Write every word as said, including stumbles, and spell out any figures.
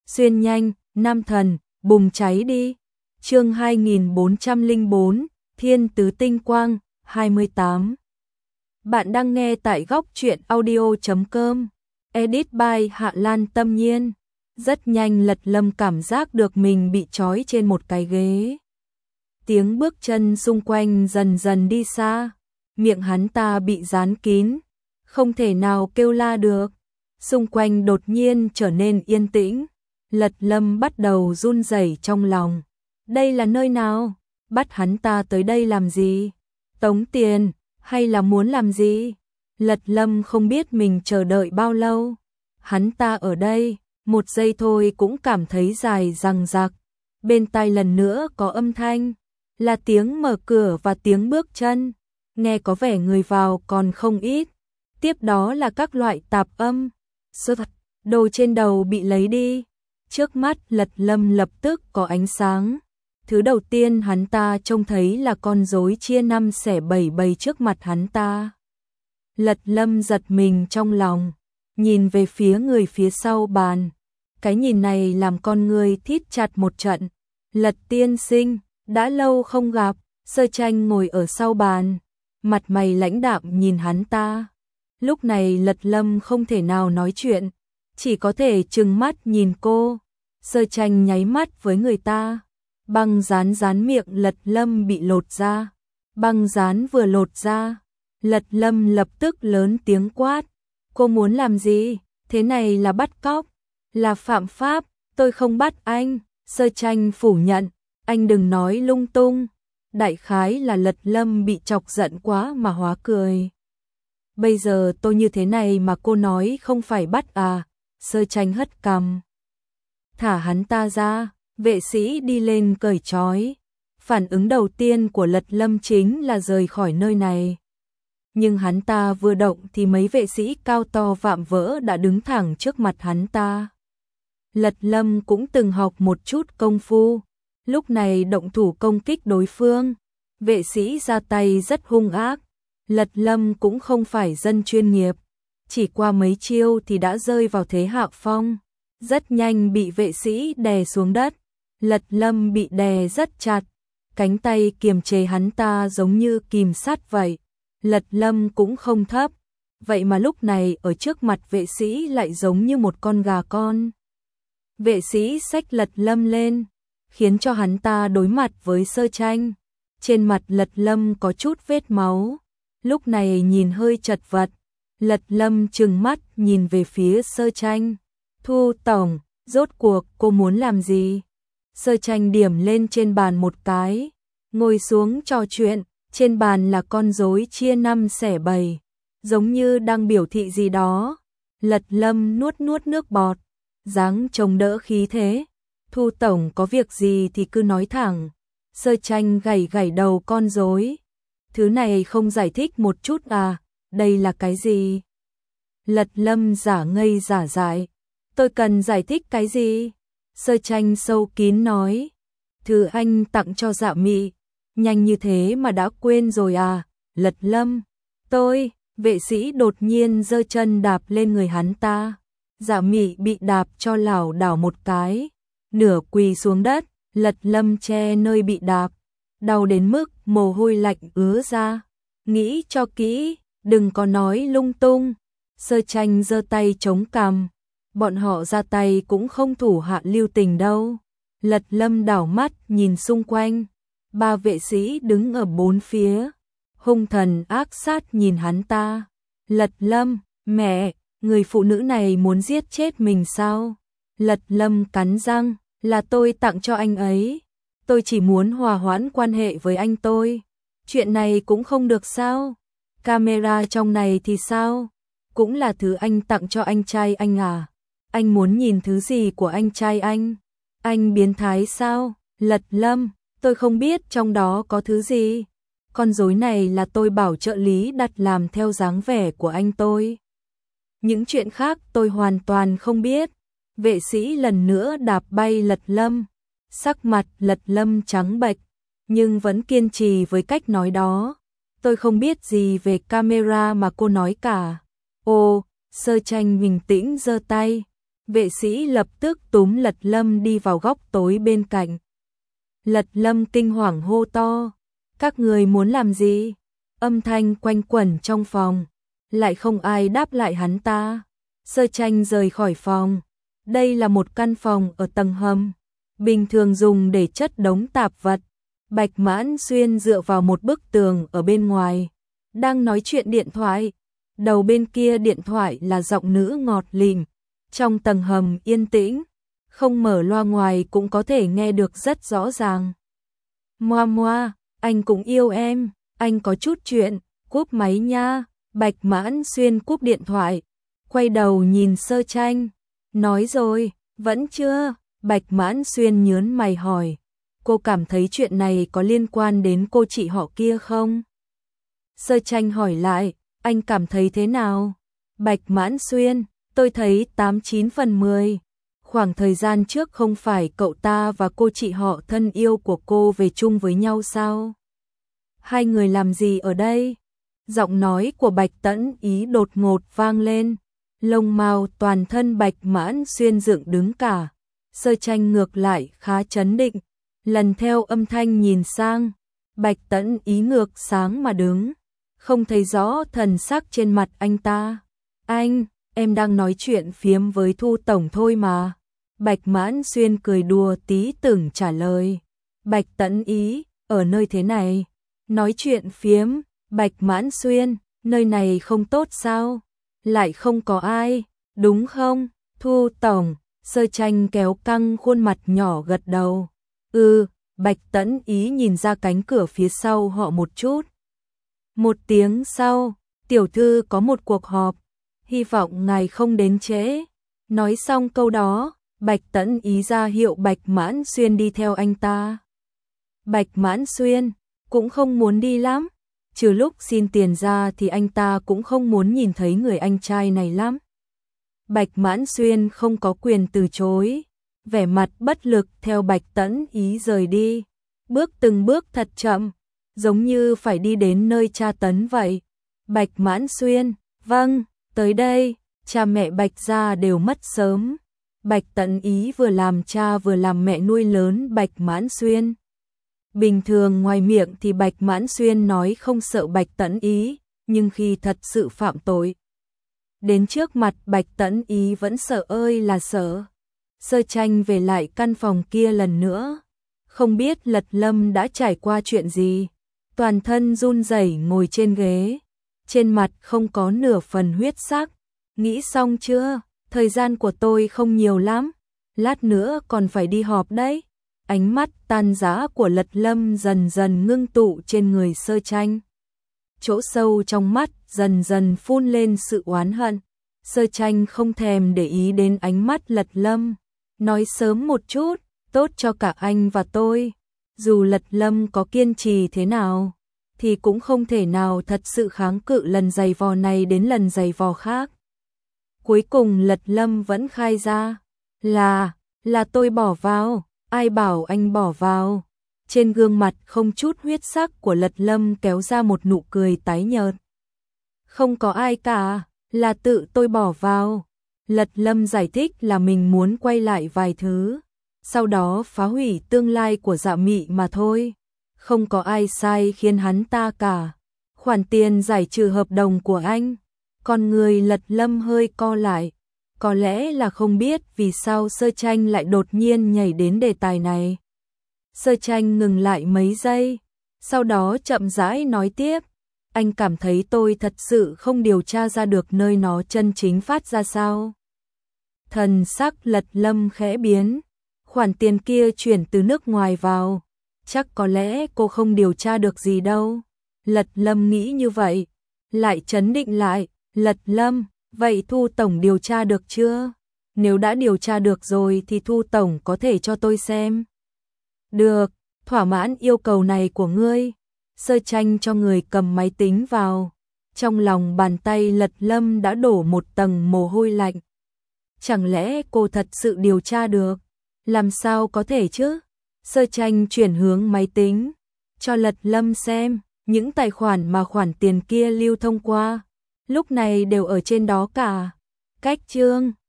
xuyên nhanh, nam thần, bùng cháy đi. Chương hai nghìn bốn trăm lẻ bốn, Thiên tứ tinh quang, hai mươi tám. Bạn đang nghe tại góc truyện audio chấm com. Edit by Hạ Lan Tâm Nhiên. Rất nhanh Lật Lâm cảm giác được mình bị trói trên một cái ghế. Tiếng bước chân xung quanh dần dần đi xa. Miệng hắn ta bị dán kín, không thể nào kêu la được. Xung quanh đột nhiên trở nên yên tĩnh. Lật Lâm bắt đầu run rẩy trong lòng. Đây là nơi nào? Bắt hắn ta tới đây làm gì? Tống tiền, hay là muốn làm gì? Lật Lâm không biết mình chờ đợi bao lâu. Hắn ta ở đây, một giây thôi cũng cảm thấy dài dằng dặc. Bên tai lần nữa có âm thanh, là tiếng mở cửa và tiếng bước chân. Nghe có vẻ người vào còn không ít. Tiếp đó là các loại tạp âm. Sơ thật, đồ trên đầu bị lấy đi. Trước mắt Lật Lâm lập tức có ánh sáng. Thứ đầu tiên hắn ta trông thấy là con rối chia năm xẻ bảy bày trước mặt hắn ta. Lật Lâm giật mình trong lòng, nhìn về phía người phía sau bàn. Cái nhìn này làm con người thít chặt một trận. Lật tiên sinh, đã lâu không gặp. Sơ Tranh ngồi ở sau bàn, mặt mày lãnh đạm nhìn hắn ta. Lúc này Lật Lâm không thể nào nói chuyện, chỉ có thể trừng mắt nhìn cô. Sơ Tranh nháy mắt với người ta. Băng dán dán miệng Lật Lâm bị lột ra. Băng dán vừa lột ra, Lật Lâm lập tức lớn tiếng quát. Cô muốn làm gì? Thế này là bắt cóc, là phạm pháp. Tôi không bắt anh. Sơ Tranh phủ nhận. Anh đừng nói lung tung. Đại khái là Lật Lâm bị chọc giận quá mà hóa cười. Bây giờ tôi như thế này mà cô nói không phải bắt à? Sơ Tranh hất cằm. Thả hắn ta ra. Vệ sĩ đi lên cởi trói. Phản ứng đầu tiên của Lật Lâm chính là rời khỏi nơi này. Nhưng hắn ta vừa động thì mấy vệ sĩ cao to vạm vỡ đã đứng thẳng trước mặt hắn ta. Lật Lâm cũng từng học một chút công phu. Lúc này động thủ công kích đối phương. Vệ sĩ ra tay rất hung ác. Lật Lâm cũng không phải dân chuyên nghiệp. Chỉ qua mấy chiêu thì đã rơi vào thế hạ phong. Rất nhanh bị vệ sĩ đè xuống đất. Lật Lâm bị đè rất chặt. Cánh tay kiềm chế hắn ta giống như kìm sắt vậy. Lật Lâm cũng không thấp. Vậy mà lúc này ở trước mặt vệ sĩ lại giống như một con gà con. Vệ sĩ xách Lật Lâm lên, khiến cho hắn ta đối mặt với Sơ Tranh. Trên mặt Lật Lâm có chút vết máu. Lúc này nhìn hơi chật vật. Lật Lâm trừng mắt nhìn về phía Sơ Tranh. Thu tổng, rốt cuộc cô muốn làm gì? Sơ Tranh điểm lên trên bàn một cái, ngồi xuống trò chuyện. Trên bàn là con rối chia năm xẻ bảy, giống như đang biểu thị gì đó. Lật Lâm nuốt nuốt nước bọt, dáng trông đỡ khí thế. Thu tổng có việc gì thì cứ nói thẳng. Sơ Tranh gảy gảy đầu con rối. Thứ này không giải thích một chút à? Đây là cái gì? Lật Lâm giả ngây giả dại. Tôi cần giải thích cái gì? Sơ Tranh sâu kín nói. Thứ anh tặng cho Dạ Mị. Nhanh như thế mà đã quên rồi à? Lật Lâm. Tôi. Vệ sĩ đột nhiên giơ chân đạp lên người hắn ta. Dạ Mị bị đạp cho lảo đảo một cái, nửa quỳ xuống đất. Lật Lâm che nơi bị đạp, đau đến mức mồ hôi lạnh ứa ra. Nghĩ cho kỹ, đừng có nói lung tung. Sơ Tranh giơ tay chống cằm. Bọn họ ra tay cũng không thủ hạ lưu tình đâu. Lật Lâm đảo mắt nhìn xung quanh. Ba vệ sĩ đứng ở bốn phía, hung thần ác sát nhìn hắn ta. Lật Lâm, mẹ, người phụ nữ này muốn giết chết mình sao? Lật Lâm cắn răng, là tôi tặng cho anh ấy. Tôi chỉ muốn hòa hoãn quan hệ với anh tôi. Chuyện này cũng không được sao? Camera trong này thì sao? Cũng là thứ anh tặng cho anh trai anh à? Anh muốn nhìn thứ gì của anh trai anh? Anh biến thái sao? Lật Lâm, tôi không biết trong đó có thứ gì. Con rối này là tôi bảo trợ lý đặt làm theo dáng vẻ của anh tôi. Những chuyện khác tôi hoàn toàn không biết. Vệ sĩ lần nữa đạp bay Lật Lâm. Sắc mặt Lật Lâm trắng bệch, nhưng vẫn kiên trì với cách nói đó. Tôi không biết gì về camera mà cô nói cả. Ồ, Sơ Tranh bình tĩnh giơ tay. Vệ sĩ lập tức túm Lật Lâm đi vào góc tối bên cạnh. Lật Lâm kinh hoàng hô to, các người muốn làm gì? Âm thanh quanh quẩn trong phòng, lại không ai đáp lại hắn ta. Sơ Tranh rời khỏi phòng. Đây là một căn phòng ở tầng hầm, bình thường dùng để chất đống tạp vật. Bạch Mãn Xuyên dựa vào một bức tường ở bên ngoài, đang nói chuyện điện thoại. Đầu bên kia điện thoại là giọng nữ ngọt lịm. Trong tầng hầm yên tĩnh, không mở loa ngoài cũng có thể nghe được rất rõ ràng. Moa moa, anh cũng yêu em, anh có chút chuyện, cúp máy nha. Bạch Mãn Xuyên cúp điện thoại, quay đầu nhìn Sơ Tranh, nói rồi, vẫn chưa? Bạch Mãn Xuyên nhớn mày hỏi, cô cảm thấy chuyện này có liên quan đến cô chị họ kia không? Sơ Tranh hỏi lại, anh cảm thấy thế nào? Bạch Mãn Xuyên, tôi thấy tám chín phần mười. Khoảng thời gian trước không phải cậu ta và cô chị họ thân yêu của cô về chung với nhau sao? Hai người làm gì ở đây? Giọng nói của Bạch Tẫn Ý đột ngột vang lên, lông mao toàn thân Bạch Mãn Xuyên dựng đứng cả. Sơ Tranh ngược lại khá trấn định, lần theo âm thanh nhìn sang, Bạch Tẫn Ý ngược sáng mà đứng, không thấy rõ thần sắc trên mặt anh ta. Anh, em đang nói chuyện phiếm với Thu Tổng thôi mà. Bạch Mãn Xuyên cười đùa tí từng trả lời. Bạch Tẫn Ý, ở nơi thế này, nói chuyện phiếm. Bạch Mãn Xuyên, nơi này không tốt sao? Lại không có ai, đúng không? Thu Tổng, Sơ Tranh kéo căng khuôn mặt nhỏ gật đầu. Ừ, Bạch Tẫn Ý nhìn ra cánh cửa phía sau họ một chút. Một tiếng sau, tiểu thư có một cuộc họp, hy vọng ngài không đến trễ. Nói xong câu đó, Bạch Tẫn Ý ra hiệu Bạch Mãn Xuyên đi theo anh ta. Bạch Mãn Xuyên cũng không muốn đi lắm, trừ lúc xin tiền ra thì anh ta cũng không muốn nhìn thấy người anh trai này lắm. Bạch Mãn Xuyên không có quyền từ chối, vẻ mặt bất lực theo Bạch Tẫn Ý rời đi, bước từng bước thật chậm, giống như phải đi đến nơi tra tấn vậy. Bạch Mãn Xuyên, vâng, tới đây, cha mẹ Bạch gia đều mất sớm. Bạch Tẫn Ý vừa làm cha vừa làm mẹ nuôi lớn Bạch Mãn Xuyên. Bình thường ngoài miệng thì Bạch Mãn Xuyên nói không sợ Bạch Tẫn Ý, nhưng khi thật sự phạm tội, đến trước mặt Bạch Tẫn Ý vẫn sợ ơi là sợ. Sơ Tranh về lại căn phòng kia lần nữa, không biết Lật Lâm đã trải qua chuyện gì, toàn thân run rẩy ngồi trên ghế, trên mặt không có nửa phần huyết sắc. Nghĩ xong chưa? Thời gian của tôi không nhiều lắm, lát nữa còn phải đi họp đấy. Ánh mắt tan rã của Lật Lâm dần dần ngưng tụ trên người Sơ Tranh. Chỗ sâu trong mắt dần dần phun lên sự oán hận. Sơ Tranh không thèm để ý đến ánh mắt Lật Lâm, nói sớm một chút, tốt cho cả anh và tôi. Dù Lật Lâm có kiên trì thế nào, thì cũng không thể nào thật sự kháng cự lần giày vò này đến lần giày vò khác. Cuối cùng Lật Lâm vẫn khai ra, là, là tôi bỏ vào. Ai bảo anh bỏ vào? Trên gương mặt không chút huyết sắc của Lật Lâm kéo ra một nụ cười tái nhợt. Không có ai cả, là tự tôi bỏ vào. Lật Lâm giải thích là mình muốn quay lại vài thứ, sau đó phá hủy tương lai của Dạ Mị mà thôi. Không có ai sai khiến hắn ta cả. Khoản tiền giải trừ hợp đồng của anh. Con người Lật Lâm hơi co lại. Có lẽ là không biết vì sao Sơ Tranh lại đột nhiên nhảy đến đề tài này. Sơ Tranh ngừng lại mấy giây, sau đó chậm rãi nói tiếp. Anh cảm thấy tôi thật sự không điều tra ra được nơi nó chân chính phát ra sao? Thần sắc Lật Lâm khẽ biến. Khoản tiền kia chuyển từ nước ngoài vào, chắc có lẽ cô không điều tra được gì đâu. Lật Lâm nghĩ như vậy, lại trấn định lại. Lật Lâm, vậy Thu Tổng điều tra được chưa? Nếu đã điều tra được rồi thì Thu Tổng có thể cho tôi xem. Được, thỏa mãn yêu cầu này của ngươi. Sơ Tranh cho người cầm máy tính vào. Trong lòng bàn tay Lật Lâm đã đổ một tầng mồ hôi lạnh. Chẳng lẽ cô thật sự điều tra được? Làm sao có thể chứ? Sơ Tranh chuyển hướng máy tính, cho Lật Lâm xem, những tài khoản mà khoản tiền kia lưu thông qua, lúc này đều ở trên đó cả. Cách chương